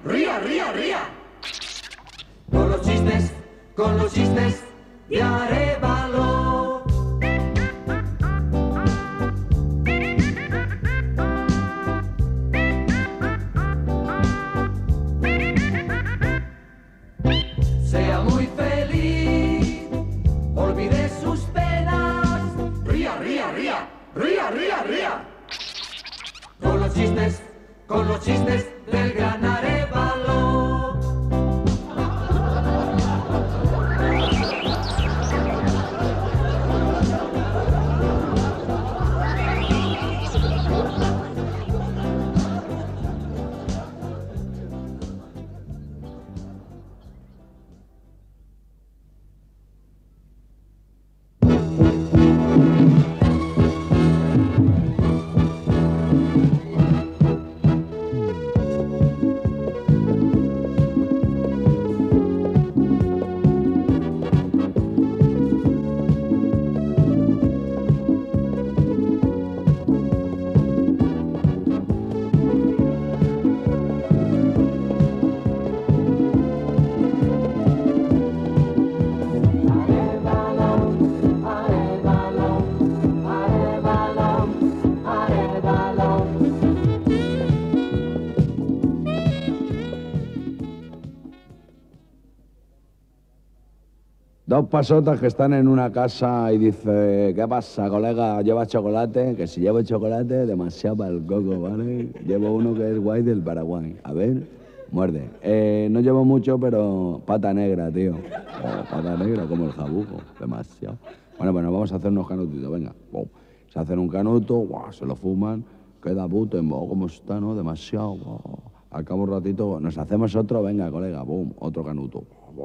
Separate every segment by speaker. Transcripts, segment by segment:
Speaker 1: ría, ría, ría. Con los chistes de Arévalo. Sea muy feliz, olvide sus penas. Ría, ría, ría, ría, ría, ría. Con los chistes del gran Arévalo.
Speaker 2: Dos pasotas que están en una casa y dice, ¿qué pasa, colega? ¿Lleva chocolate? Que si llevo chocolate, demasiado para el coco, ¿vale? Llevo uno que es guay del Paraguay. A ver, muerde. No llevo mucho, pero pata negra, tío. Pata negra, como el jabugo. Demasiado. Bueno, vamos a hacer unos canutitos, venga. Se hacen un canuto, se lo fuman, queda puto, ¿cómo está, no? Demasiado. Al cabo un ratito, nos hacemos otro, venga, colega, otro canuto.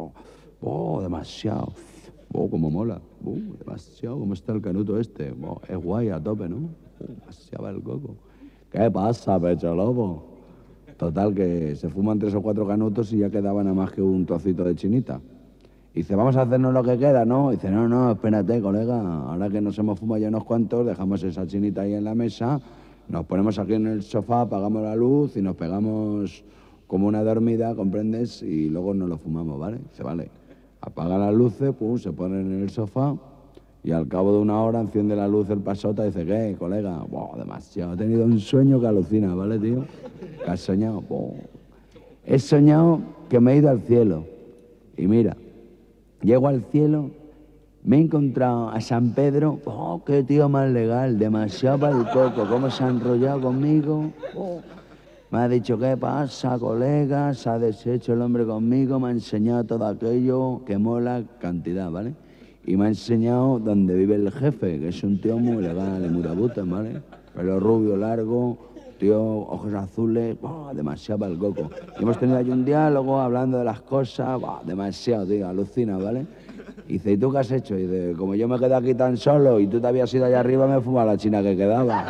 Speaker 2: Demasiado. Cómo mola. Demasiado. ¿Cómo está el canuto este? Es guay a tope, ¿no? Demasiado el coco. ¿Qué pasa, pecho lobo? Total, que se fuman 3 o 4 canutos y ya quedaba nada más que un trocito de chinita. Y dice, vamos a hacernos lo que queda, ¿no? Y dice, no, espérate, colega. Ahora que nos hemos fumado ya unos cuantos, dejamos esa chinita ahí en la mesa, nos ponemos aquí en el sofá, apagamos la luz y nos pegamos como una dormida, ¿comprendes? Y luego nos lo fumamos, ¿vale? Dice, vale. Apaga las luces, se ponen en el sofá y al cabo de una hora enciende la luz el pasota y dice, ¿qué, colega? Demasiado. He tenido un sueño que alucina, ¿vale, tío? ¿Qué has soñado? He soñado que me he ido al cielo. Y mira, llego al cielo, me he encontrado a San Pedro. Qué tío más legal, demasiado para el coco. ¿Cómo se ha enrollado conmigo? Me ha dicho, ¿qué pasa, colega? Se ha deshecho el hombre conmigo, me ha enseñado todo aquello que mola cantidad, ¿vale? Y me ha enseñado dónde vive el jefe, que es un tío muy legal, muy rabuten, ¿vale? Pelo rubio, largo, tío, ojos azules, demasiado para el coco. Y hemos tenido ahí un diálogo hablando de las cosas, demasiado, tío, alucina, ¿vale? Y dice, ¿y tú qué has hecho? Y dice, como yo me quedé aquí tan solo y tú te habías ido allá arriba, me fumaba la china que quedaba.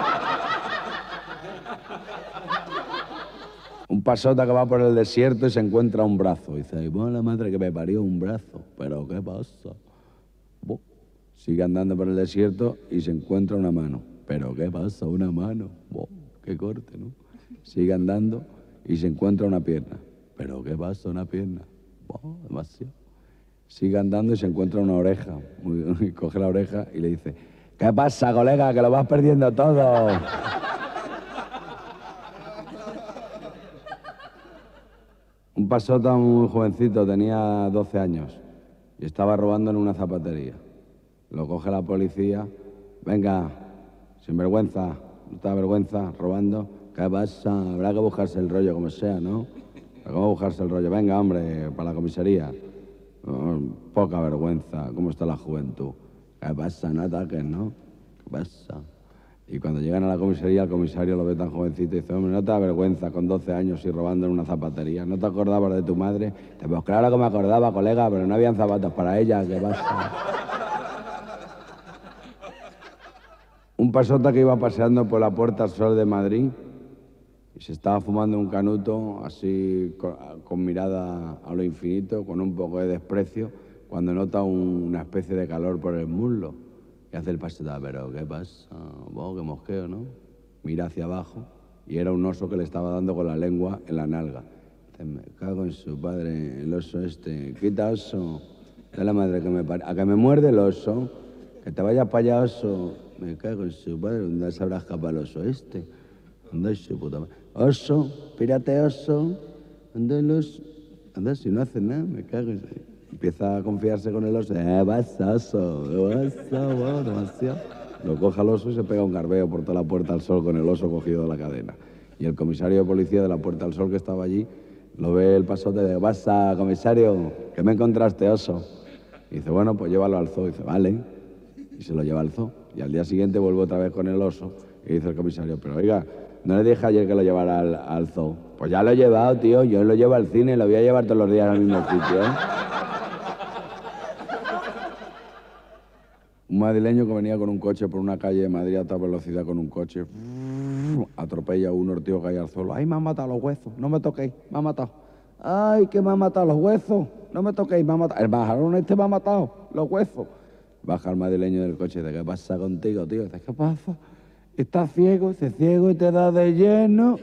Speaker 2: Un pasota que va por el desierto y se encuentra un brazo. Y dice, bueno, la madre que me parió, un brazo. ¿Pero qué pasa? Sigue andando por el desierto y se encuentra una mano. ¿Pero qué pasa? Una mano. Qué corte, ¿no? Sigue andando y se encuentra una pierna. ¿Pero qué pasa? Una pierna. Demasiado. Sigue andando y se encuentra una oreja. Y coge la oreja y le dice, ¿qué pasa, colega? Que lo vas perdiendo todo. Un pasota muy jovencito, tenía 12 años y estaba robando en una zapatería. Lo coge la policía. Venga, sinvergüenza, no te da vergüenza, robando. ¿Qué pasa? Habrá que buscarse el rollo como sea, ¿no? ¿Cómo buscarse el rollo? Venga, hombre, para la comisaría. Poca vergüenza, ¿cómo está la juventud? ¿Qué pasa? No ataques, ¿no? ¿Qué pasa? Y cuando llegan a la comisaría, el comisario lo ve tan jovencito y dice, hombre, no te da vergüenza con 12 años y robando en una zapatería. ¿No te acordabas de tu madre? Pues claro que me acordaba, colega, pero no habían zapatos para ella. ¿Qué pasa? Un pasota que iba paseando por la Puerta del Sol de Madrid y se estaba fumando un canuto así con mirada a lo infinito, con un poco de desprecio, cuando nota una especie de calor por el muslo. Y hace el pasota, pero ¿qué pasa? Qué mosqueo, ¿no? Mira hacia abajo y era un oso que le estaba dando con la lengua en la nalga. Me cago en su padre, el oso este. Quita, oso. De la madre que me parió. A que me muerde el oso. Que te vayas para allá, oso. Me cago en su padre. ¿Dónde se habrá escapado el oso este? ¿Dónde es su puta madre? Oso, pírate, oso. ¿Dónde el oso? Anda, si no hace nada, me cago en... Empieza a confiarse con el oso. Vas, oso. Vas, demasiado. Lo coja el oso y se pega un garbeo por toda la Puerta al Sol con el oso cogido de la cadena. Y el comisario de policía de la Puerta al Sol que estaba allí, lo ve el pasote de, basta, comisario, que me encontraste, oso. Y dice, bueno, pues llévalo al zoo. Y dice, vale. Y se lo lleva al zoo. Y al día siguiente vuelve otra vez con el oso. Y dice el comisario, pero oiga, ¿no le dije ayer que lo llevara al zoo? Pues ya lo he llevado, tío. Yo lo llevo al cine, lo voy a llevar todos los días al mismo sitio, ¿eh? Un madrileño que venía con un coche por una calle de Madrid a toda velocidad con un coche, atropella a un ortigo que hay al suelo. ¡Ay, me han matado los huesos! No me toquéis, me han matado. ¡Ay, que me han matado los huesos! No me toquéis, me han matado. El bajarón este me ha matado, los huesos. Baja el madrileño del coche y dice, ¿qué pasa contigo, tío? Dice, ¿qué pasa? ¿Estás ciego? Dice, ciego y te da de lleno.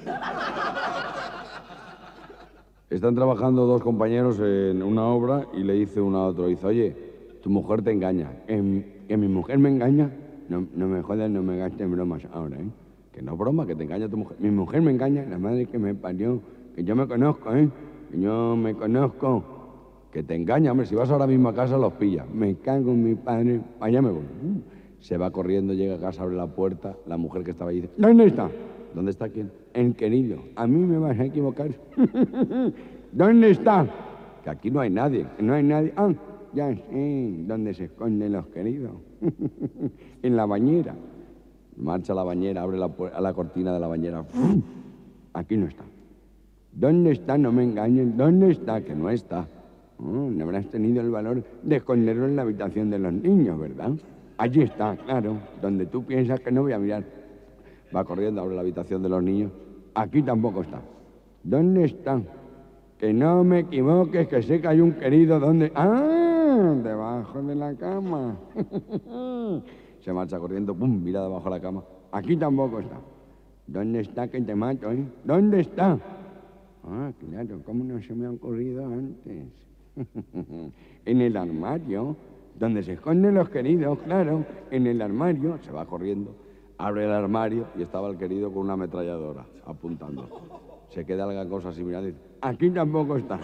Speaker 2: Están trabajando dos compañeros en una obra y le dice uno a otro, dice, oye, tu mujer te engaña. ¿Que mi mujer me engaña? No me jodas, no me gastes bromas ahora, ¿eh? Que no broma, que te engaña tu mujer. Mi mujer me engaña, la madre que me parió, que yo me conozco, ¿eh? Que yo me conozco. Que te engaña, hombre, si vas ahora mismo a casa los pillas. Me cago en mi padre, allá me voy. Se va corriendo, llega a casa, abre la puerta, la mujer que estaba allí dice, ¿dónde está? ¿Dónde está quién? El querido. A mí me vas a equivocar. ¿Dónde está? Que aquí no hay nadie, no hay nadie. Ah, ya sé, ¿dónde se esconden los queridos? En la bañera. Marcha a la bañera, abre la cortina de la bañera. Aquí no está. ¿Dónde está? No me engañen. ¿Dónde está? Que no está. No habrás tenido el valor de esconderlo en la habitación de los niños, ¿verdad? Allí está, claro, donde tú piensas que no voy a mirar. Va corriendo, abre la habitación de los niños. Aquí tampoco está. ¿Dónde está? Que no me equivoques, que sé que hay un querido. ¿Dónde? ¡Ah! Debajo de la cama. Se marcha corriendo, ¡pum! Mira debajo de la cama. Aquí tampoco está. ¿Dónde está que te mato, eh? ¿Dónde está? Ah, claro, ¿cómo no se me ha ocurrido antes? En el armario, donde se esconden los queridos, claro, en el armario. Se va corriendo, abre el armario y estaba el querido con una ametralladora, apuntando. Se queda la cosa así mirando y dice, aquí tampoco está.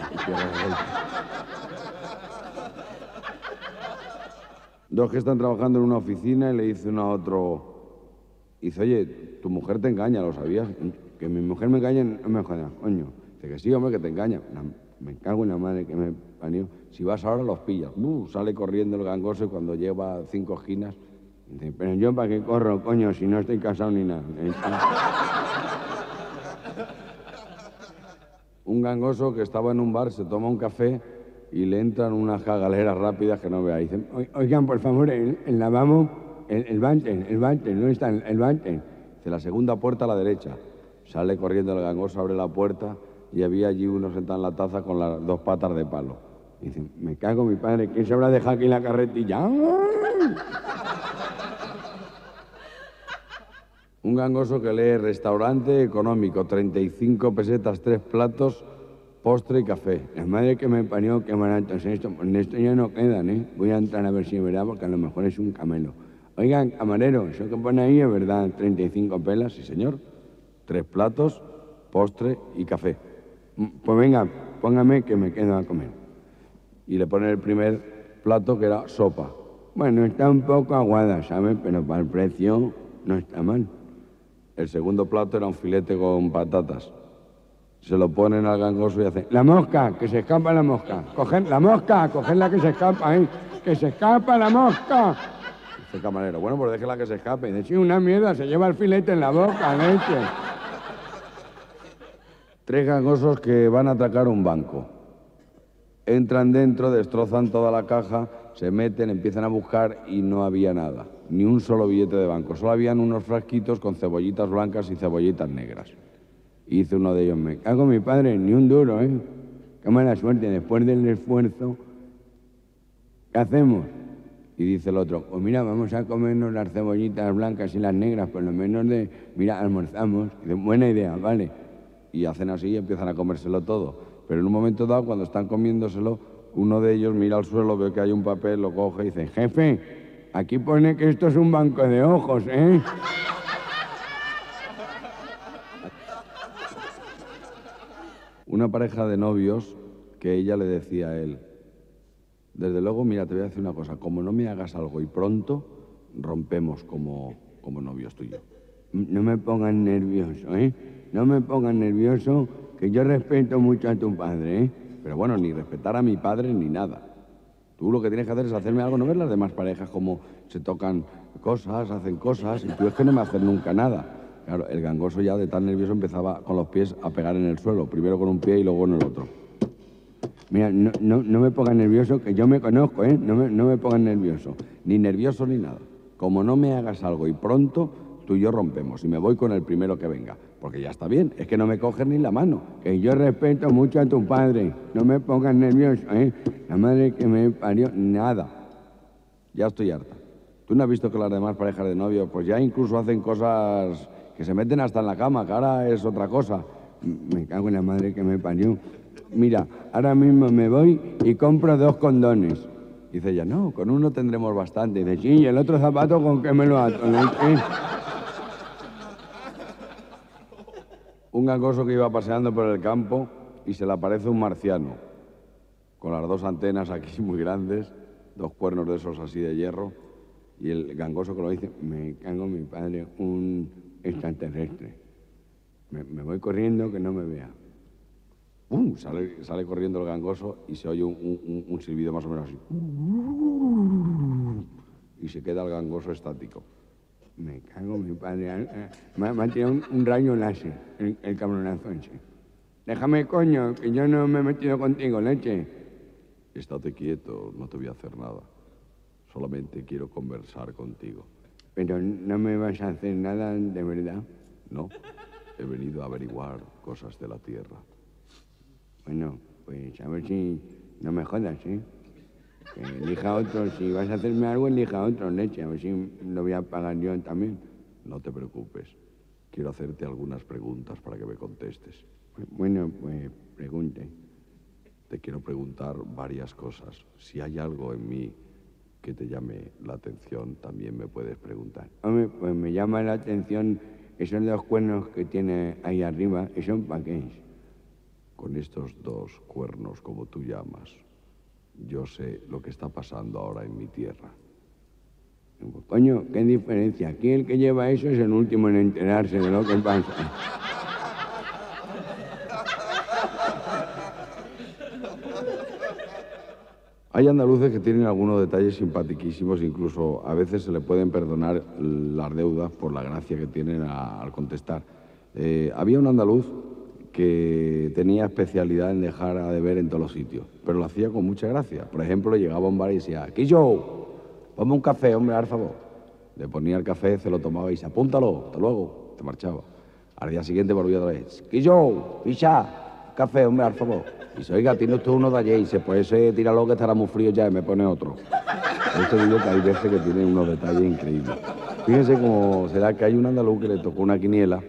Speaker 2: Dos que están trabajando en una oficina y le dice uno a otro, dice, oye, tu mujer te engaña, ¿lo sabías? Que mi mujer me engaña, no me jodas, coño. Dice que sí, hombre, que te engaña. Me cago en la madre que me parió. Si vas ahora los pillas. Sale corriendo el gangoso y cuando lleva 5 esquinas, dice, pero yo para qué corro, coño, si no estoy casado ni nada. Un gangoso que estaba en un bar se toma un café y le entran unas jagaleras rápidas que no vea. Dicen, oigan, por favor, el lavabo, el váter, ¿dónde está el váter? Dice, la segunda puerta a la derecha. Sale corriendo el gangoso, abre la puerta y había allí uno sentado en la taza con las 2 patas de palo. Dice, me cago en mi padre, ¿quién se habrá dejado aquí la carretilla? Un gangoso que lee restaurante económico, 35 pesetas, 3 platos, postre y café. La madre que me parió, qué barato es esto. En esto ya no quedan, ¿eh? Voy a entrar a ver si es verdad, porque a lo mejor es un camelo. Oigan, camarero, eso que pone ahí es verdad, 35 pelas, sí señor. 3 platos, postre y café. Pues venga, póngame que me quedo a comer. Y le pone el primer plato que era sopa. Bueno, está un poco aguada, ¿sabes? Pero para el precio no está mal. El segundo plato era un filete con patatas. Se lo ponen al gangoso y hacen, ¡la mosca! ¡Que se escapa la mosca! ¡Cogen la mosca! ¡Cogerla que se escapa, eh! ¡Que se escapa la mosca! Dice el camarero, bueno, pues déjela que se escape. Y dice, sí, una mierda, se lleva el filete en la boca, leche. 3 gangosos que van a atracar un banco. Entran dentro, destrozan toda la caja, se meten, empiezan a buscar y no había nada. Ni un solo billete de banco. Solo habían unos frasquitos con cebollitas blancas y cebollitas negras. Y dice uno de ellos, me cago en mi padre, ni un duro, ¿eh? Qué mala suerte, después del esfuerzo, ¿qué hacemos? Y dice el otro, pues mira, vamos a comernos las cebollitas blancas y las negras, por lo menos mira, almorzamos. Y dice, buena idea, vale. Y hacen así y empiezan a comérselo todo. Pero en un momento dado, cuando están comiéndoselo, uno de ellos mira al suelo, ve que hay un papel, lo coge y dice, jefe, aquí pone que esto es un banco de ojos, ¿eh? Una pareja de novios que ella le decía a él, desde luego, mira, te voy a decir una cosa, como no me hagas algo y pronto, rompemos como novios tuyos. No me pongas nervioso, ¿eh? No me pongas nervioso, que yo respeto mucho a tu padre, ¿eh? Pero bueno, ni respetar a mi padre ni nada. Tú lo que tienes que hacer es hacerme algo, no ves las demás parejas como se tocan cosas, hacen cosas, y tú es que no me haces nunca nada. Claro, el gangoso ya de tan nervioso empezaba con los pies a pegar en el suelo, primero con un pie y luego en el otro. Mira, no me pongas nervioso, que yo me conozco, ¿eh? No me pongas nervioso, ni nervioso ni nada. Como no me hagas algo y pronto, tú y yo rompemos y me voy con el primero que venga. Porque ya está bien, es que no me coges ni la mano. Que yo respeto mucho a tu padre, no me pongas nervioso, ¿eh? La madre que me parió, nada. Ya estoy harta. ¿Tú no has visto que las demás parejas de novios, pues ya incluso hacen cosas que se meten hasta en la cama, que ahora es otra cosa? Me cago en la madre que me parió. Mira, ahora mismo me voy y compro 2 condones. Dice ella, no, con uno tendremos bastante. Dice, sí, ¿y el otro zapato con qué me lo ato? Un gangoso que iba paseando por el campo y se le aparece un marciano, con las 2 antenas aquí muy grandes, 2 cuernos de esos así de hierro, y el gangoso que lo dice, me cago en mi padre, un extraterrestre. Me voy corriendo que no me vea. ¡Pum! Sale corriendo el gangoso y se oye un silbido más o menos así. Y se queda el gangoso estático. Me cago en mi padre. Me ha tirado un rayo láser, el cabronazo ese. Déjame, coño, que yo no me he metido contigo, leche. Estate quieto, no te voy a hacer nada. Solamente quiero conversar contigo. Pero no me vas a hacer nada de verdad. No, he venido a averiguar cosas de la Tierra. Bueno, pues a ver si no me jodas, ¿eh? Que elija otro, si vas a hacerme algo, elija otro, leche, a ver si lo voy a pagar yo también. No te preocupes, quiero hacerte algunas preguntas para que me contestes. Bueno, pues pregunte. Te quiero preguntar varias cosas. Si hay algo en mí que te llame la atención, también me puedes preguntar. Hombre, pues me llama la atención esos 2 cuernos que tiene ahí arriba, ¿eso para qué es? Con estos 2 cuernos, como tú llamas, yo sé lo que está pasando ahora en mi tierra. Coño, qué diferencia. Aquí el que lleva eso es el último en enterarse de lo que pasa. Hay andaluces que tienen algunos detalles simpaticísimos, incluso a veces se le pueden perdonar las deudas por la gracia que tienen al contestar. Había un andaluz que tenía especialidad en dejar a deber en todos los sitios, pero lo hacía con mucha gracia. Por ejemplo, llegaba a un bar y decía, Quillo, ponme un café, hombre, por favor. Le ponía el café, se lo tomaba y dice, apúntalo, hasta luego, te marchaba. Al día siguiente volvía otra vez, Quillo, picha, café, hombre, por favor. Y dice, oiga, tiene usted uno de ayer, y dice, pues ese tíralo que estará muy frío ya y me pone otro. Por eso digo que hay veces que tienen unos detalles increíbles. Fíjense cómo será que hay un andaluz que le tocó una quiniela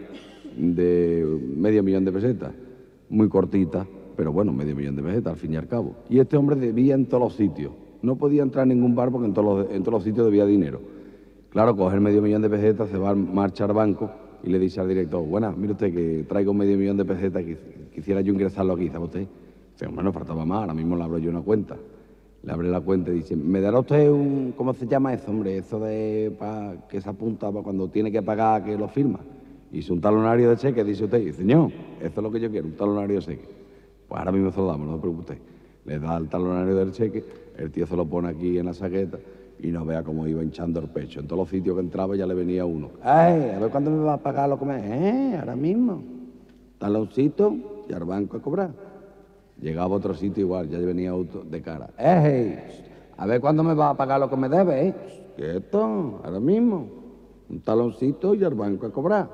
Speaker 2: de $500,000 de pesetas, muy cortita, pero bueno, $500,000 de pesetas al fin y al cabo. Y este hombre debía en todos los sitios, no podía entrar en ningún bar porque en todos los sitios debía dinero. Claro, coger $500,000 de pesetas, se va a marchar al banco y le dice al director, buenas, mire usted que traigo $500,000 de pesetas, quisiera yo ingresarlo aquí, ¿sabe usted? Dice, hombre, no faltaba más, ahora mismo le abro yo una cuenta. Le abre la cuenta y dice, ¿me dará usted un, cómo se llama eso, hombre? Eso de, que se apunta para cuando tiene que pagar, que lo firma. Hizo un talonario de cheque, dice usted, y dice, señor, eso es lo que yo quiero, un talonario de cheque. Pues ahora mismo se lo damos, no se preocupe usted. Le da el talonario del cheque, el tío se lo pone aquí en la saqueta y no vea cómo iba hinchando el pecho. En todos los sitios que entraba ya le venía uno. ¡Ay, a ver cuándo me va a pagar lo que me... ahora mismo! Taloncito y al banco a cobrar. Llegaba a otro sitio igual, ya venía otro de cara. ¡Ey! A ver cuándo me va a pagar lo que me debe, ¿eh? Quieto, ahora mismo. Un taloncito y al banco a cobrar.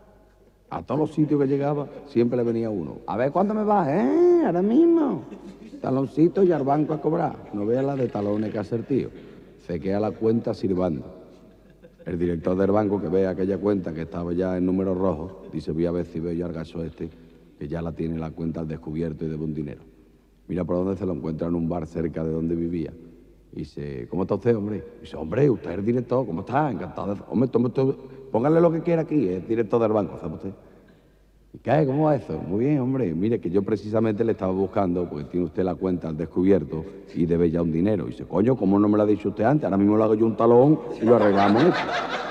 Speaker 2: A todos los sitios que llegaba, siempre le venía uno. A ver cuándo me va, ahora mismo. Taloncito y al banco a cobrar. No vea la de talones que hace el tío. Se queda la cuenta silbando. El director del banco que ve aquella cuenta que estaba ya en números rojos, dice, voy a ver si veo yo al gacho este, que ya la tiene la cuenta al descubierto y debe un dinero. Mira por dónde se lo encuentra en un bar cerca de donde vivía. Y dice, ¿cómo está usted, hombre? Y dice, hombre, usted es el director, ¿cómo está? Encantado. Hombre, póngale lo que quiera aquí, es director del banco, ¿sabe usted? ¿Y qué? ¿Cómo va eso? Muy bien, hombre. Mire, que yo precisamente le estaba buscando, porque tiene usted la cuenta al descubierto y debe ya un dinero. Y dice, coño, ¿cómo no me lo ha dicho usted antes? Ahora mismo le hago yo un talón y lo arreglamos eso.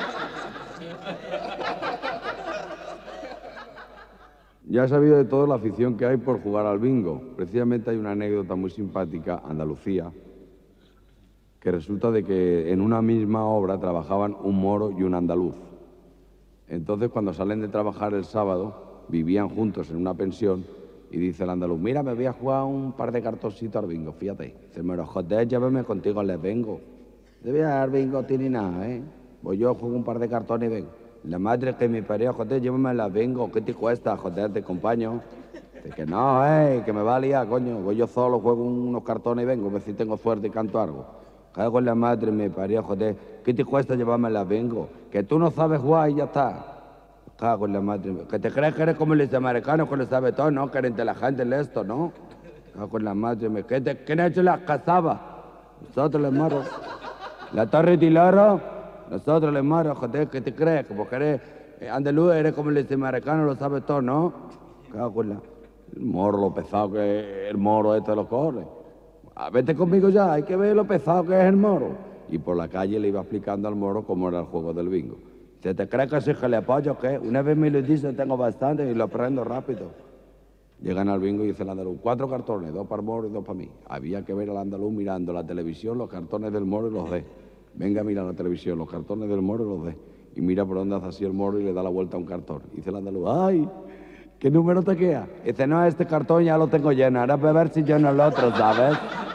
Speaker 2: Ya he sabido de toda la afición que hay por jugar al bingo. Precisamente hay una anécdota muy simpática, Andalucía, que resulta de que en una misma obra trabajaban un moro y un andaluz. Entonces, cuando salen de trabajar el sábado, vivían juntos en una pensión y dice el andaluz, mira, me voy a jugar un par de cartoncitos al bingo, fíjate. Se me lo joder, llévame contigo, les vengo. Debe dar bingo, tiene nada, ¿eh? Pues yo juego un par de cartones y vengo. La madre que me parió, joder, llévame la vengo, ¿qué te cuesta? Joder, te acompaño. Dice que no, que me va a liar, coño. Voy yo solo, juego unos cartones y vengo, a ver si tengo suerte y canto algo. Cago en la madre, me parió, joder, ¿qué te cuesta llevarme la vengo? Que tú no sabes jugar y ya está. Cago en la madre, que te crees que eres como los americanos que lo sabe todo, ¿no? Que eres inteligente en esto, ¿no? Cago en la madre, ¿quién ha hecho las cazabas? Nosotros les moros. La torre de Loro, nosotros les moros, joder, ¿qué te crees? Como que eres andaluz, eres como los americanos, lo sabe todo, ¿no? Cago en la... El moro, lo pesado que es el moro este de los cojones. Vete conmigo ya, hay que ver lo pesado que es el moro. Y por la calle le iba explicando al moro cómo era el juego del bingo. ¿Se te cree que soy gilipollas o qué? Una vez me lo dice, tengo bastante y lo aprendo rápido. Llegan al bingo y dice el andaluz, 4 cartones, 2 para el moro y 2 para mí. Había que ver al andaluz mirando la televisión, los cartones del moro y los de. Venga, mira la televisión, los cartones del moro y los de. Y mira por dónde hace así el moro y le da la vuelta a un cartón. Y dice el andaluz, ¡ay! ¿Qué número te queda? Y dice, no, este cartón ya lo tengo lleno, ahora voy a ver si lleno el otro, ¿sabes?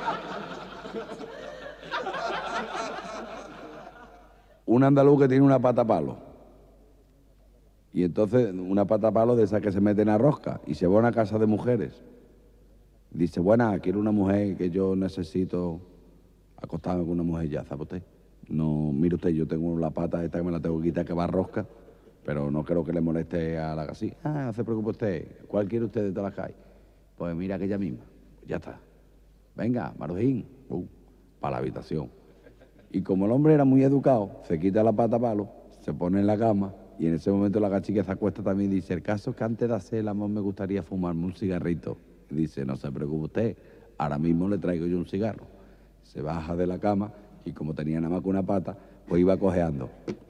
Speaker 2: Un andaluz que tiene una pata palo. Y entonces una pata palo de esas que se meten a rosca y se va a una casa de mujeres. Dice, bueno, quiero una mujer que yo necesito acostarme con una mujer ya, ¿sabe usted? No, mire usted, yo tengo la pata esta que me la tengo que quitar que va a rosca, pero no creo que le moleste a la casilla. Ah, no se preocupe usted, ¿cuál quiere usted de todas las calles? Pues mira aquella misma, ya está. Venga, Marujín, para la habitación. Y como el hombre era muy educado, se quita la pata palo, se pone en la cama y en ese momento la gachica se acuesta también y dice, el caso es que antes de hacer el amor me gustaría fumarme un cigarrito. Y dice, no se preocupe usted, ahora mismo le traigo yo un cigarro. Se baja de la cama y como tenía nada más que una pata, pues iba cojeando.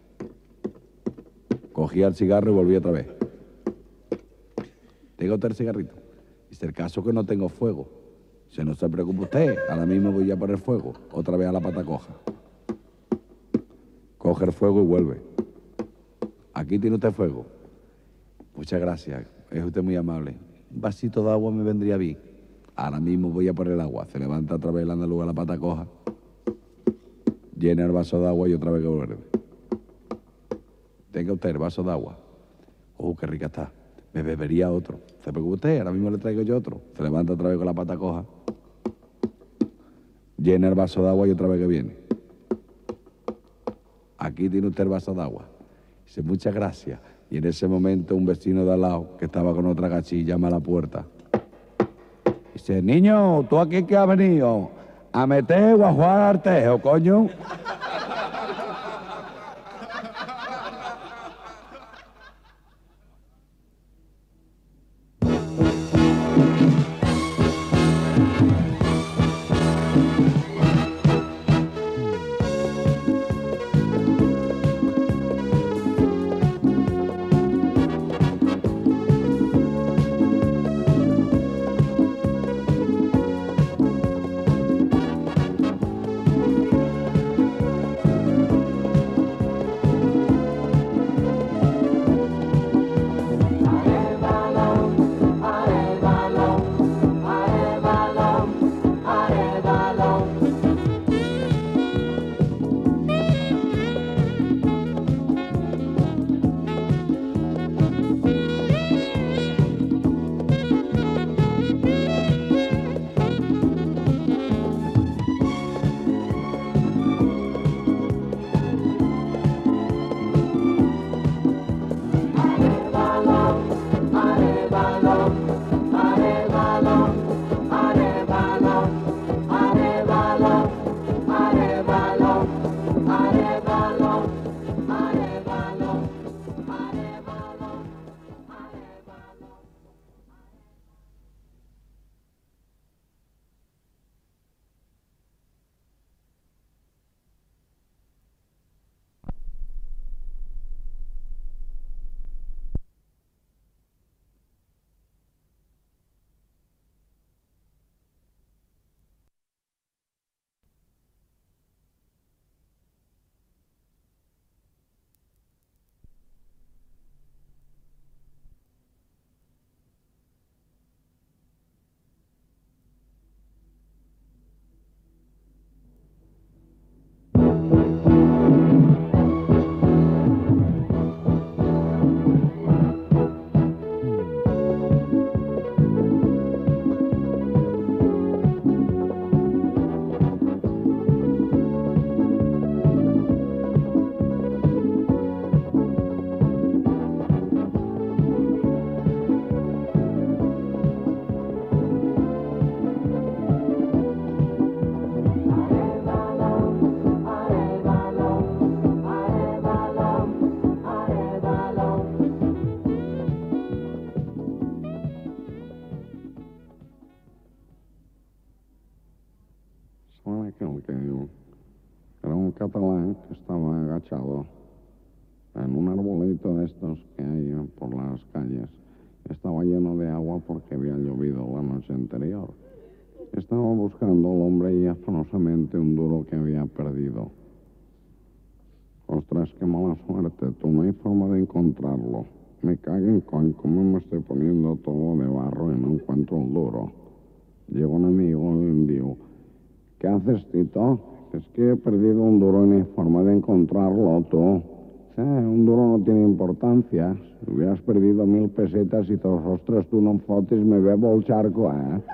Speaker 2: Cogía el cigarro y volvía otra vez. ¿Tengo usted el cigarrito? Dice, el caso es que no tengo fuego. Dice, no se preocupe usted, ahora mismo voy a poner fuego. Otra vez a la pata coja. Coge el fuego y vuelve. Aquí tiene usted fuego. Muchas gracias, es usted muy amable. Un vasito de agua me vendría bien. Ahora mismo voy a poner el agua. Se levanta otra vez el andaluz a la pata coja. Llena el vaso de agua y otra vez que vuelve. Tenga usted el vaso de agua. Oh, qué rica está. Me bebería otro. Se preocupe usted, ahora mismo le traigo yo otro. Se levanta otra vez con la pata coja. Llena el vaso de agua y otra vez que viene. Aquí tiene usted el vaso de agua. Dice, muchas gracias. Y en ese momento un vecino de al lado, que estaba con otra gachilla, llama a la puerta. Dice, niño, ¿tú aquí qué has venido? ¿A meter o a jugar al tejo, coño?
Speaker 3: catalán que estaba agachado en un arbolito de estos que hay por las calles. Estaba lleno de agua porque había llovido la noche anterior. Estaba buscando el hombre y afanosamente un duro que había perdido. Ostras, qué mala suerte, tú, no hay forma de encontrarlo. Me cago en coño, cómo me estoy poniendo todo de barro y no encuentro el duro. Llegó un amigo y le dijo, ¿qué haces, Tito? Es que he perdido un duro y no hay forma de encontrarlo, tú. Un duro no tiene importancia. Si hubieras perdido 1000 pesetas y todos, ostras, tú no em fotis, me bebo el charco,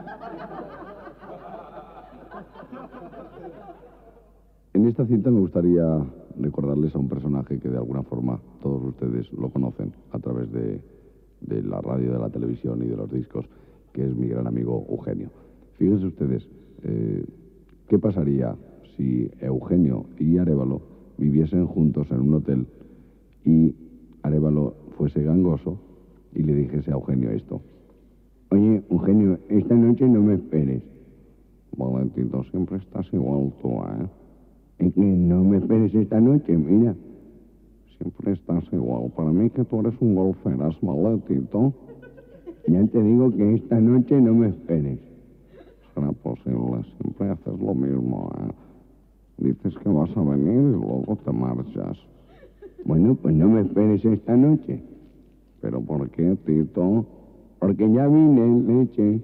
Speaker 2: En esta cinta me gustaría recordarles a un personaje que de alguna forma todos ustedes lo conocen a través de la radio, de la televisión y de los discos, que es mi gran amigo Eugenio. Fíjense ustedes, ¿qué pasaría si Eugenio y Arévalo viviesen juntos en un hotel y Arévalo fuese gangoso y le dijese a Eugenio esto?
Speaker 3: Oye, Eugenio, esta noche no me esperes. Valentito, siempre estás igual tú, Es que no me esperes esta noche, mira. Siempre estás igual. Para mí que tú eres un golferas, Valentito. Ya te digo que esta noche no me esperes. Será posible, siempre haces lo mismo, Dices que vas a venir y luego te marchas. Bueno, pues no me esperes esta noche. ¿Pero por qué, Tito? Porque ya vine, leche.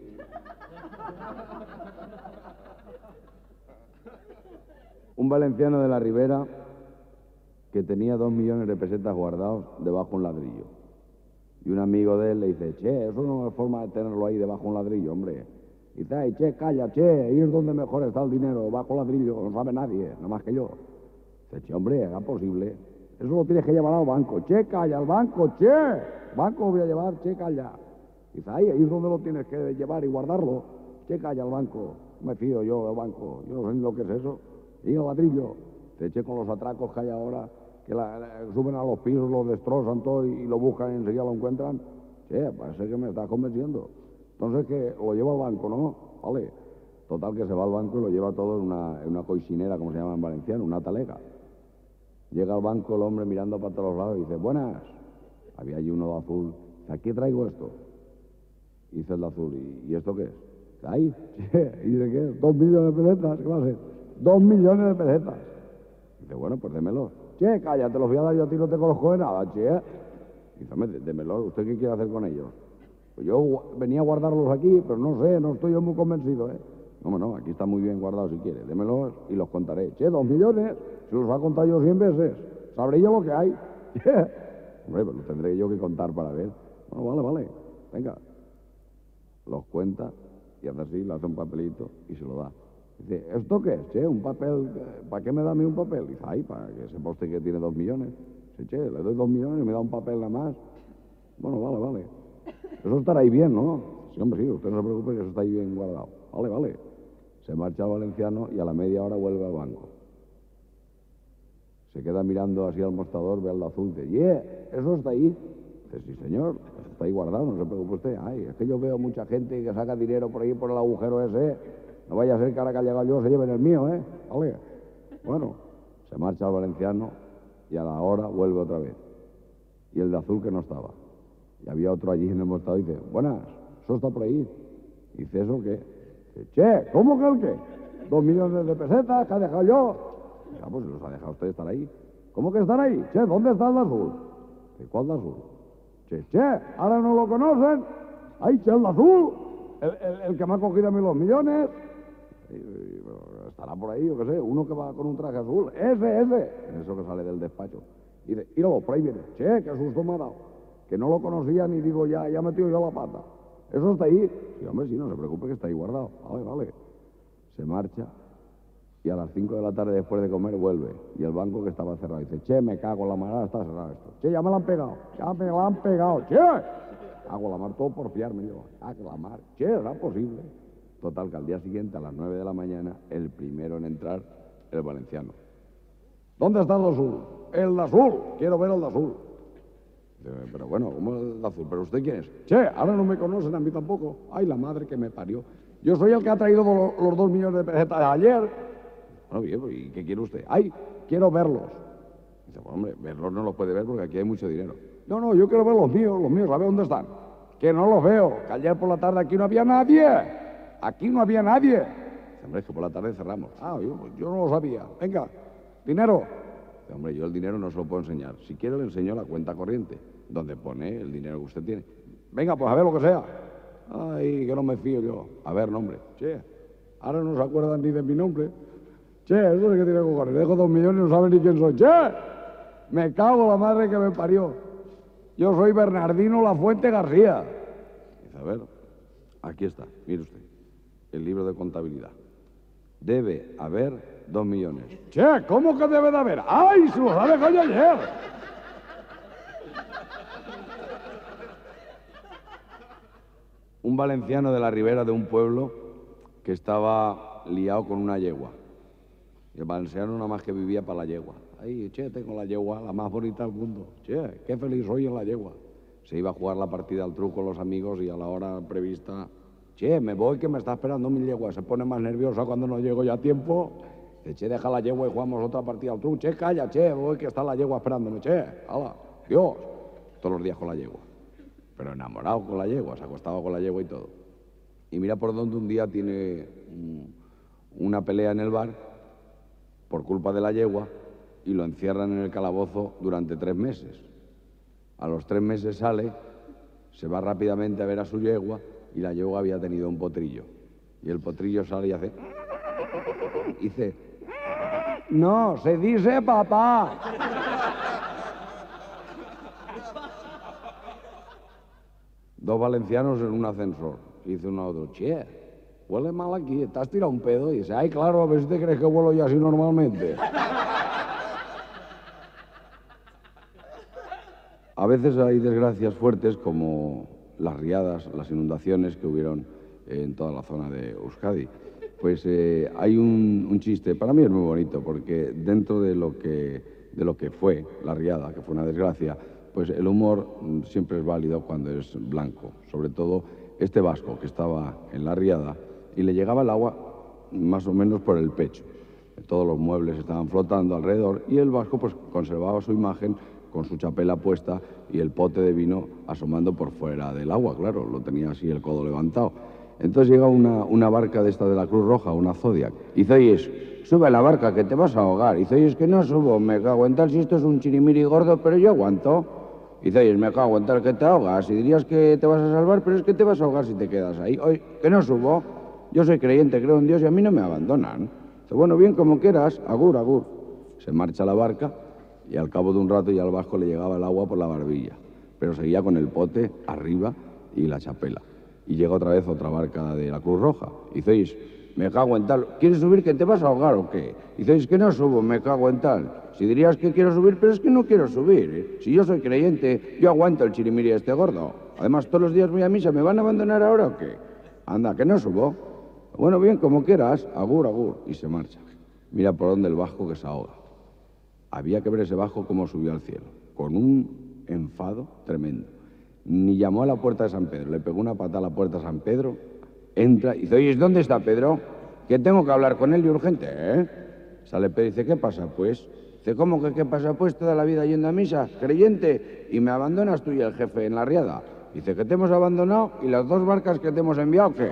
Speaker 2: Un valenciano de la Ribera que tenía 2 millones de pesetas guardados debajo de un ladrillo. Y un amigo de él le dice, che, eso no es forma de tenerlo ahí debajo de un ladrillo, hombre. Y dice, ay, che, calla, che, ahí es donde mejor está el dinero, bajo el ladrillo, no sabe nadie, nada más que yo. Dice, che, hombre, era posible. Eso lo tienes que llevar al banco. Che, calla, al banco, che. Banco lo voy a llevar, che, calla. Dice, ahí es donde lo tienes que llevar y guardarlo. Che, calla, al banco. Me fío yo del banco, yo no sé ni lo que es eso. Y el ladrillo, te eché con los atracos que hay ahora, que suben a los pisos, lo destrozan todo y lo buscan y enseguida lo encuentran. Che, parece que me estás convenciendo. Entonces que lo lleva al banco, ¿no? Vale. Total que se va al banco y lo lleva todo en una coisinera, como se llama en valenciano, una talega. Llega al banco el hombre mirando para todos lados y dice, buenas. Había allí uno de azul. Dice, aquí traigo esto. Y dice el de azul, ¿y esto qué es? Dice, ahí, che, ¿y de qué? 2 millones de pesetas, ¿qué va a ser? 2 millones de pesetas. Dice, bueno, pues démelo. Che, calla, te los voy a dar yo a ti, no te conozco de nada, che. Dice, hombre, démelo, ¿usted qué quiere hacer con ellos? Pues yo venía a guardarlos aquí, pero no sé, no estoy yo muy convencido, No, aquí está muy bien guardado si quiere. Démelos y los contaré. Che, 2 millones, se los ha contado yo 100 veces. Sabré yo lo que hay. Hombre, pues lo tendré yo que contar para ver. Bueno, vale, venga. Los cuenta y hace así, le hace un papelito y se lo da. Dice, ¿esto qué es, che? ¿Un papel? ¿Para qué me da a mí un papel? Dice, ay, para que sepa usted que tiene 2 millones. Dice, che, le doy 2 millones y me da un papel nada más. Bueno, vale. Eso estará ahí bien, ¿no? Sí, hombre, sí, usted no se preocupe que eso está ahí bien guardado. Vale. Se marcha el valenciano y a la media hora vuelve al banco. Se queda mirando así al mostrador, ve al de azul y dice, ¿eso está ahí? Dice, sí, señor, eso está ahí guardado, no se preocupe usted. Ay, es que yo veo mucha gente que saca dinero por ahí, por el agujero ese. No vaya a ser que ahora que ha llegado yo se lleven el mío, Vale. Bueno, se marcha el valenciano y a la hora vuelve otra vez. Y el de azul que no estaba. Y había otro allí en el mostrador y dice, buenas, ¿eso está por ahí? Y dice, ¿eso qué? Dice, che, ¿cómo que el qué? 2 millones de pesetas que ha dejado yo. Ya, pues los ha dejado usted estar ahí. ¿Cómo que estar ahí? Che, ¿dónde está el de azul? Dice, ¿cuál de azul? Che, ¿ahora no lo conocen? ¡Ay, che, el de azul! El que me ha cogido a mí los millones. Estará por ahí, yo qué sé, uno que va con un traje azul. Ese. Eso que sale del despacho. Y dice, míralo, por ahí viene. Che, qué susto me ha dado. Que no lo conocía ni digo, ya he metido yo la pata. ¿Eso está ahí? Sí, hombre, sí, no se preocupe que está ahí guardado. Vale. Se marcha y a las 5 de la tarde después de comer vuelve. Y el banco que estaba cerrado dice, che, me cago en la mar, está cerrado esto. Che, ya me lo han pegado. Che, hago la mar todo por fiarme yo. Hago la mar. Che, era posible. Total, que al día siguiente, a las 9 de la mañana, el primero en entrar, el valenciano. ¿Dónde está el de azul? El de azul. Quiero ver el de azul. Pero bueno, ¿cómo el de azul? ¿Pero usted quién es? Che, ahora no me conocen a mí tampoco. Ay, la madre que me parió. Yo soy el que ha traído los 2 millones de pesetas ayer. Bueno, bien, ¿y qué quiere usted? Ay, quiero verlos. Dice, pues hombre, verlos no los puede ver porque aquí hay mucho dinero. No, no, yo quiero ver los míos, a ver dónde están. Que no los veo, que ayer por la tarde aquí no había nadie. Aquí no había nadie. Dice, hombre, es que por la tarde cerramos. Ah, yo no lo sabía. Venga, dinero. Dice, hombre, yo el dinero no se lo puedo enseñar. Si quiere le enseño la cuenta corriente, donde pone el dinero que usted tiene. Venga, pues a ver lo que sea. Ay, que no me fío yo. A ver, nombre. Che, ahora no se acuerdan ni de mi nombre. Che, eso es que tiene cojones. Dejo 2 millones y no saben ni quién soy. Che, me cago la madre que me parió. Yo soy Bernardino Lafuente García. Dice, a ver, aquí está, mire usted, el libro de contabilidad. Debe haber 2 millones. Che, ¿cómo que debe de haber? ¡Ay, se los ha dejado yo ayer! Un valenciano de la ribera de un pueblo que estaba liado con una yegua. Y el valenciano nada más que vivía para la yegua. Ay, che, tengo la yegua, la más bonita del mundo. Che, qué feliz soy en la yegua. Se iba a jugar la partida al truco con los amigos y a la hora prevista... Che, me voy que me está esperando mi yegua. Se pone más nerviosa cuando no llego ya a tiempo. Dice, che, deja la yegua y jugamos otra partida al truco. Che, calla, che, voy que está la yegua esperándome. Che, hala, Dios. Todos los días con la yegua. Pero enamorado con la yegua, se acostaba con la yegua y todo. Y mira por dónde un día tiene una pelea en el bar por culpa de la yegua y lo encierran en el calabozo durante 3 meses. A los 3 meses sale, se va rápidamente a ver a su yegua y la yegua había tenido un potrillo. Y el potrillo sale y hace... Dice... No, se dice papá. Dos valencianos en un ascensor. Dice uno a otro, che, huele mal aquí, ¿te has tirado un pedo? Y dice, ay, claro, a ver si te crees que vuelo yo así normalmente. A veces hay desgracias fuertes como las riadas, las inundaciones que hubieron en toda la zona de Euskadi. Pues hay un chiste, para mí es muy bonito, porque dentro de lo que fue la riada, que fue una desgracia, pues el humor siempre es válido cuando es blanco. Sobre todo este vasco que estaba en la riada y le llegaba el agua más o menos por el pecho. Todos los muebles estaban flotando alrededor y el vasco pues conservaba su imagen con su chapela puesta y el pote de vino asomando por fuera del agua, claro, lo tenía así el codo levantado. Entonces llega una barca de esta de la Cruz Roja, una Zodiac, y dice, oye, sube a la barca que te vas a ahogar. Y dice, oye, es que no subo, me cago en tal, si esto es un chirimiri gordo, pero yo aguanto. Y dice, oye, me cago en tal que te ahogas, y dirías que te vas a salvar, pero es que te vas a ahogar si te quedas ahí. Oye, que no subo, yo soy creyente, creo en Dios y a mí no me abandonan. Dice, bueno, bien, como quieras, agur, agur. Se marcha la barca y al cabo de un rato ya al vasco le llegaba el agua por la barbilla, pero seguía con el pote arriba y la chapela. Y llega otra vez otra barca de la Cruz Roja. Y dice, oye, me cago en tal, ¿quieres subir que te vas a ahogar o qué? Y dice, es que no subo, me cago en tal. Si dirías que quiero subir, pero es que no quiero subir, ¿eh? Si yo soy creyente, yo aguanto el chirimiri este gordo. Además, todos los días voy a misa, ¿me van a abandonar ahora o qué? Anda, que no subo. Bueno, bien, como quieras, agur, agur. Y se marcha. Mira por dónde el vasco que se ahoga. Había que ver ese vasco cómo subió al cielo, con un enfado tremendo. Ni llamó a la puerta de San Pedro, le pegó una patada a la puerta de San Pedro, entra y dice, oye, ¿dónde está Pedro? Que tengo que hablar con él y urgente, ¿eh? Sale Pedro y dice, ¿qué pasa, pues? Dice, ¿cómo que qué pasa, pues? Toda la vida yendo a misa, creyente, y me abandonas tú y el jefe en la riada. Dice, que te hemos abandonado y las 2 barcas que te hemos enviado, ¿qué?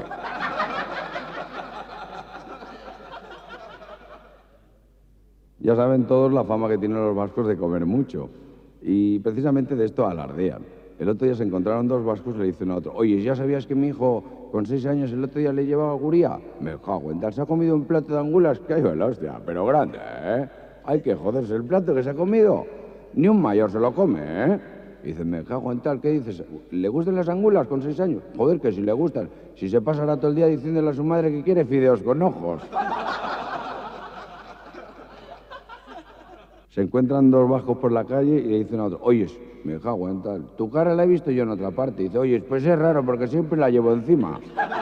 Speaker 2: Ya saben todos la fama que tienen los vascos de comer mucho. Y precisamente de esto alardean. El otro día se encontraron 2 vascos y le dicen a otro, oye, ¿ya sabías que mi hijo con 6 años el otro día le llevaba guría? Me cago en tal, se ha comido un plato de angulas, que hay la hostia, pero grande, ¿eh? Hay que joderse el plato que se ha comido. Ni un mayor se lo come, ¿eh? Y dice, me cago en tal, ¿qué dices? ¿Le gustan las angulas con 6 años? Joder, que si le gustan. Si se pasará todo el día diciéndole a su madre que quiere fideos con ojos. Se encuentran 2 vascos por la calle y le dicen a otro, oye, me cago en tal, tu cara la he visto yo en otra parte. Y dice, oye, pues es raro porque siempre la llevo encima.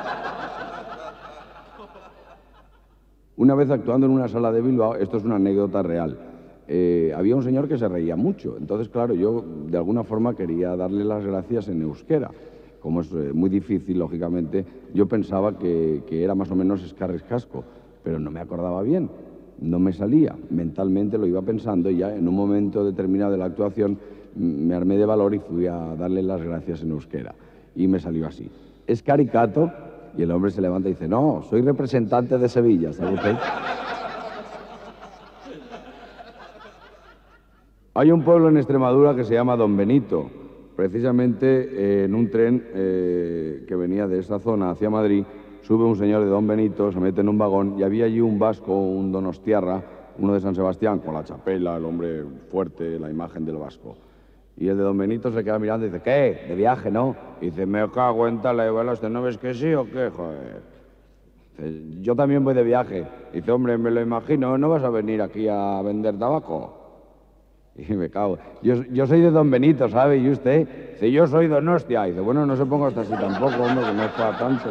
Speaker 2: Una vez actuando en una sala de Bilbao, esto es una anécdota real, había un señor que se reía mucho. Entonces, claro, yo de alguna forma quería darle las gracias en euskera. Como es muy difícil, lógicamente, yo pensaba que era más o menos escarres casco, pero no me acordaba bien. no me salía. Mentalmente lo iba pensando y ya en un momento determinado de la actuación me armé de valor y fui a darle las gracias en euskera. Y me salió así. Es caricato, y el hombre se levanta y dice, no, soy representante de Sevilla, ¿sabe usted? Hay un pueblo en Extremadura que se llama Don Benito. Precisamente en un tren que venía de esa zona hacia Madrid, sube un señor de Don Benito, se mete en un vagón y había allí un vasco, un donostiarra, uno de San Sebastián, con la chapela, el hombre fuerte, la imagen del vasco. Y el de Don Benito se queda mirando y dice, ¿qué? De viaje, ¿no? Y dice, me cago en tal, ¿no ves que sí o qué, joder? Dice, yo también voy de viaje. Dice, hombre, me lo imagino, ¿no vas a venir aquí a vender tabaco? Y me cago. Yo soy de Don Benito, ¿sabe? ¿Y usted? Dice, yo soy Donostia. Y dice, bueno, no se ponga hasta así tampoco, hombre, que no es para tanto.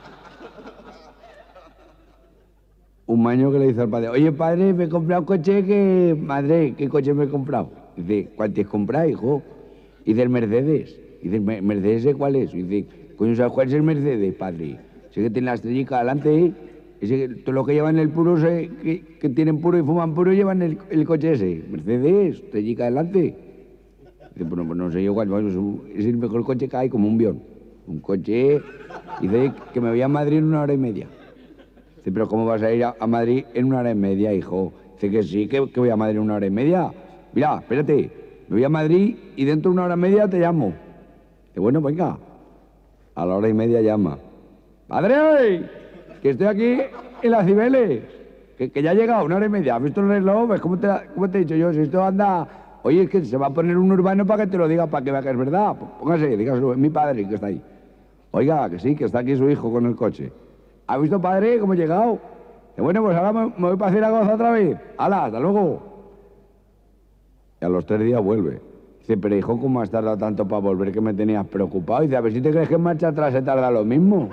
Speaker 2: Un maño que le dice al padre, oye, padre, me he comprado un coche que... Madre, ¿qué coche me he comprado? Dice, ¿cuál te has comprado, hijo? Dice, el Mercedes. Dice, ¿Mercedes cuál es? Dice, coño, ¿sabes cuál es el Mercedes, padre? Sé que tiene la estrellica adelante, ¿eh? Ese, todo lo que llevan el puro, que tienen puro y fuman puro, llevan el coche ese. Mercedes, estrellica adelante. Dice, bueno, pues no sé yo cuál, es el mejor coche que hay, como un Bion. Un coche, dice, que me voy a Madrid en 1 hora y media. Dice, pero ¿cómo vas a ir a Madrid en 1 hora y media, hijo? Dice que sí, que voy a Madrid en 1 hora y media. Mira, espérate, me voy a Madrid y dentro de 1 hora y media te llamo. Dice, bueno, venga. A la hora y media llama. ¡Padre! Que estoy aquí en las Cibeles. Que ya ha llegado 1 hora y media. ¿Has visto el reloj? ¿Ves cómo te he dicho yo? Si esto anda... Oye, es que se va a poner un urbano para que te lo diga, para que vea que es verdad. Póngase, dígaselo, es mi padre que está ahí. Oiga, que sí, que está aquí su hijo con el coche. ¿Ha visto, padre, cómo he llegado? Dice, bueno, pues ahora me voy para Zaragoza otra vez. ¡Hala, hasta luego! Y a los 3 días vuelve. Dice, pero hijo, ¿cómo has tardado tanto para volver que me tenías preocupado? Dice, a ver si te crees que en marcha atrás se tarda lo mismo.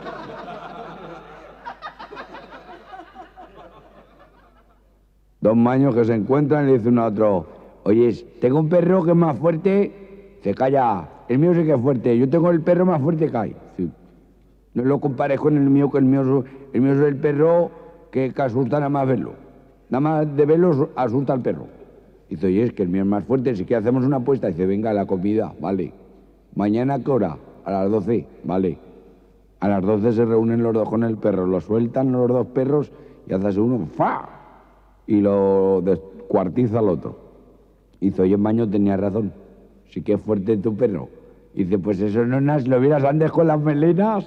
Speaker 2: Dos maños que se encuentran y le dice uno a otro, oye, tengo un perro que es más fuerte. Dice, calla, el mío sí que es fuerte, yo tengo el perro más fuerte que hay. Dice, no lo compares con el mío, que el mío es el perro que asusta nada más verlo. Nada más de verlo asusta al perro. Dice, oye, es que el mío es más fuerte, si que hacemos una apuesta. Dice, venga, la comida, vale. ¿Mañana a qué hora? A las 12, vale. A las 12 se reúnen los dos con el perro, lo sueltan los dos perros y hace uno, ¡fa! Y lo descuartiza al otro. Dice, oye, Maño, tenía razón, sí que es fuerte tu perro. Dice, pues eso no es, lo vieras antes con las melenas.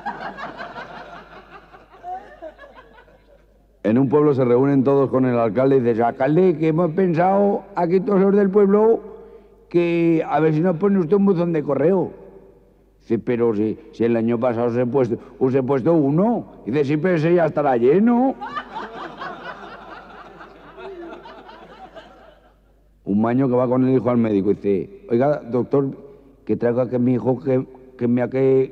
Speaker 2: En un pueblo se reúnen todos con el alcalde y dice, alcalde, que hemos pensado aquí todos los del pueblo que a ver si nos pone usted un buzón de correo. Dice, pero si el año pasado os he puesto uno. Dice, sí, pero ese ya estará lleno. Un maño que va con el hijo al médico y dice, oiga, doctor, que traiga que mi hijo que me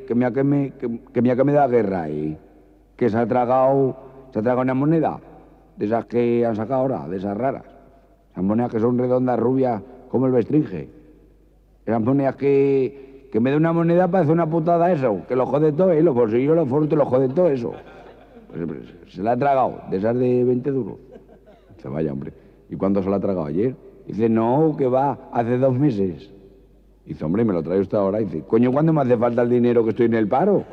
Speaker 2: da guerra y que se ha tragado una moneda de esas que han sacado ahora, de esas raras. Esas monedas que son redondas, rubias, como el Bestringe. Esas monedas que me dé una moneda parece una putada eso, que lo jode todo, los bolsillos, los foros, te lo jode todo eso. Pues, se la ha tragado, de esas de 20 duros. Se vaya, hombre. ¿Y cuándo se la ha tragado? ¿Ayer? Dice, no, que va, hace 2 meses. Dice, hombre, ¿me lo trae usted ahora? Dice, coño, ¿cuándo me hace falta el dinero que estoy en el paro?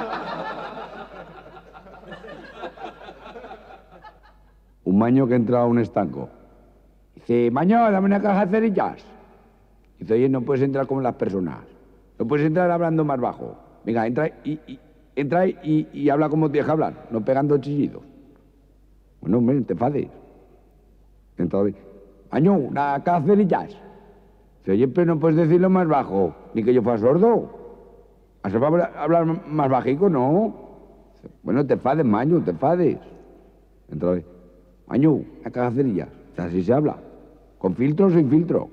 Speaker 2: Un maño que entra a un estanco. Dice, Maño, dame una caja de cerillas. Dice, oye, no puedes entrar como las personas. No puedes entrar hablando más bajo. Venga, entra y habla como tienes que hablar, no pegando chillidos. Bueno, hombre, te fades. Entra, Maño, una caja de cerillas. Dice, oye, pero no puedes decirlo más bajo, ni que yo fuera sordo. ¿Has hablar más bajico? No. Dice, bueno, te fades, Maño, te fades. Entra, Maño, una caja de cerillas. Así se habla. ¿Con filtro o sin filtro?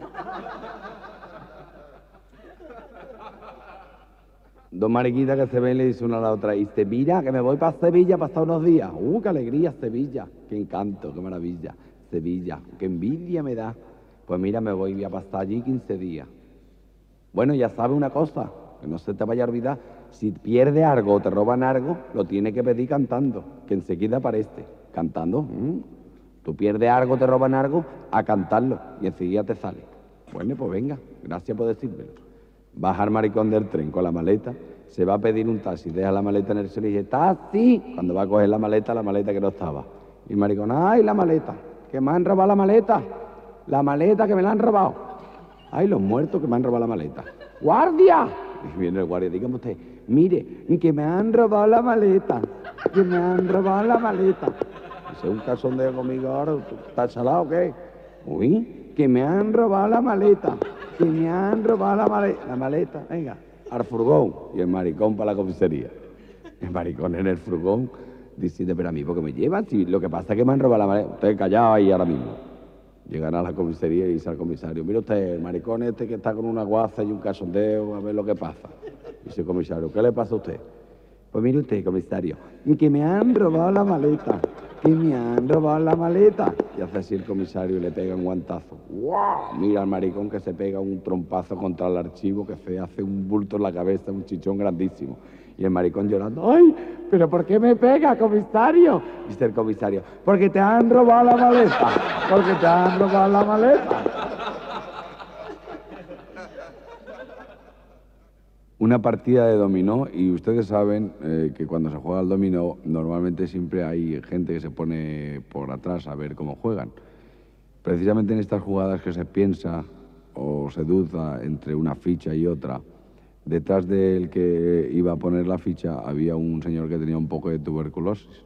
Speaker 2: Dos mariquitas que se ven le dice una a la otra, y dice, mira, que me voy para Sevilla para estar unos días. ¡Qué alegría, Sevilla! ¡Qué encanto, qué maravilla! Sevilla, qué envidia me da. Pues mira, me voy a pasar allí 15 días. Bueno, ya sabes una cosa, que no se te vaya a olvidar, si pierdes algo o te roban algo, lo tienes que pedir cantando, que enseguida aparece. cantando. Tú pierdes algo, te roban algo, a cantarlo y enseguida te sale. Bueno, pues venga, gracias por decírmelo. Baja al maricón del tren con la maleta, se va a pedir un taxi, deja la maleta en el suelo y dice, ¡taxi! Cuando va a coger la maleta que no estaba. Y el maricón, ¡ay, la maleta! ¡Que me han robado la maleta! ¡La maleta que me la han robado! ¡Ay, los muertos que me han robado la maleta! ¡Guardia! Y viene el guardia, dígame usted, mire, que me han robado la maleta, que me han robado la maleta. Dice, un cachondeo conmigo ahora, ¿estás salado o qué? Uy, que me han robado la maleta, que me han robado la maleta, venga, al furgón. Y el maricón para la comisaría. El maricón en el furgón diciendo, pero a mí, ¿por qué me llevan? Si lo que pasa es que me han robado la maleta. Usted callado ahí ahora mismo. Llegan a la comisaría y dice al comisario, mire usted, el maricón este que está con una guaza y un cachondeo, a ver lo que pasa. Dice el comisario, ¿qué le pasa a usted? Pues mire usted, comisario, que me han robado la maleta, que me han robado la maleta. Y hace así el comisario y le pega un guantazo. ¡Wow! Mira al maricón que se pega un trompazo contra el archivo, que se hace un bulto en la cabeza, un chichón grandísimo. Y el maricón llorando, ¡ay! ¿Pero por qué me pega, comisario? Dice el comisario, porque te han robado la maleta, porque te han robado la maleta. Una partida de dominó, y ustedes saben que cuando se juega al dominó, normalmente siempre hay gente que se pone por atrás a ver cómo juegan. Precisamente en estas jugadas que se piensa o se duda entre una ficha y otra, detrás del que iba a poner la ficha había un señor que tenía un poco de tuberculosis.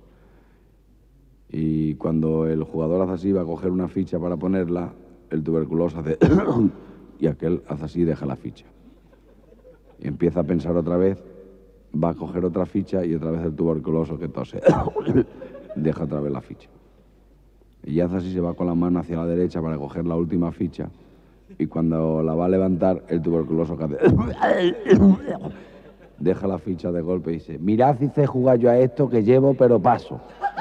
Speaker 2: Y cuando el jugador hace así, va a coger una ficha para ponerla, el tuberculoso hace y aquel hace así y deja la ficha. Y empieza a pensar otra vez, va a coger otra ficha y otra vez el tuberculoso que tose deja otra vez la ficha. Y hace así, se va con la mano hacia la derecha para coger la última ficha. Y cuando la va a levantar, el tuberculoso que hace deja la ficha de golpe y dice, mirad si sé jugar yo a esto que llevo pero paso.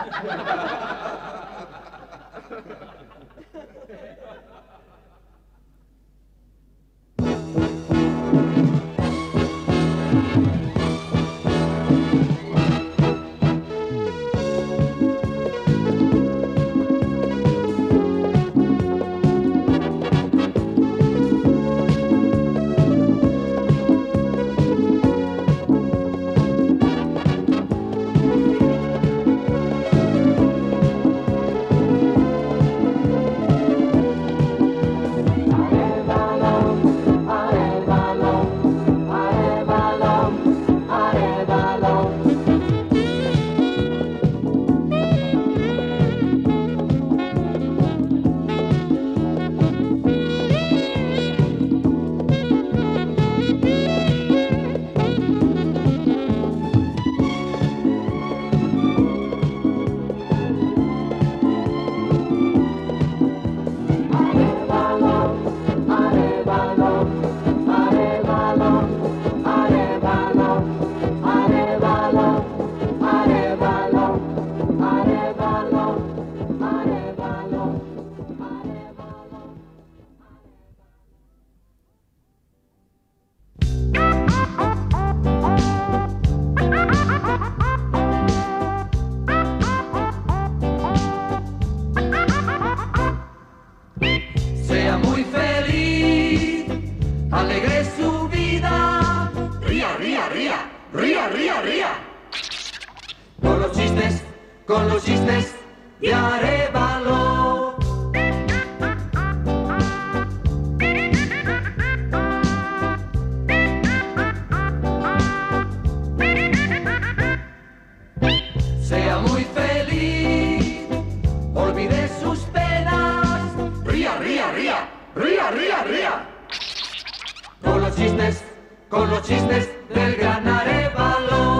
Speaker 1: Con los chistes de Arévalo. Sea muy feliz, olvide sus penas. Ría, ría, ría, ría, ría, ría. Con los chistes del gran Arévalo.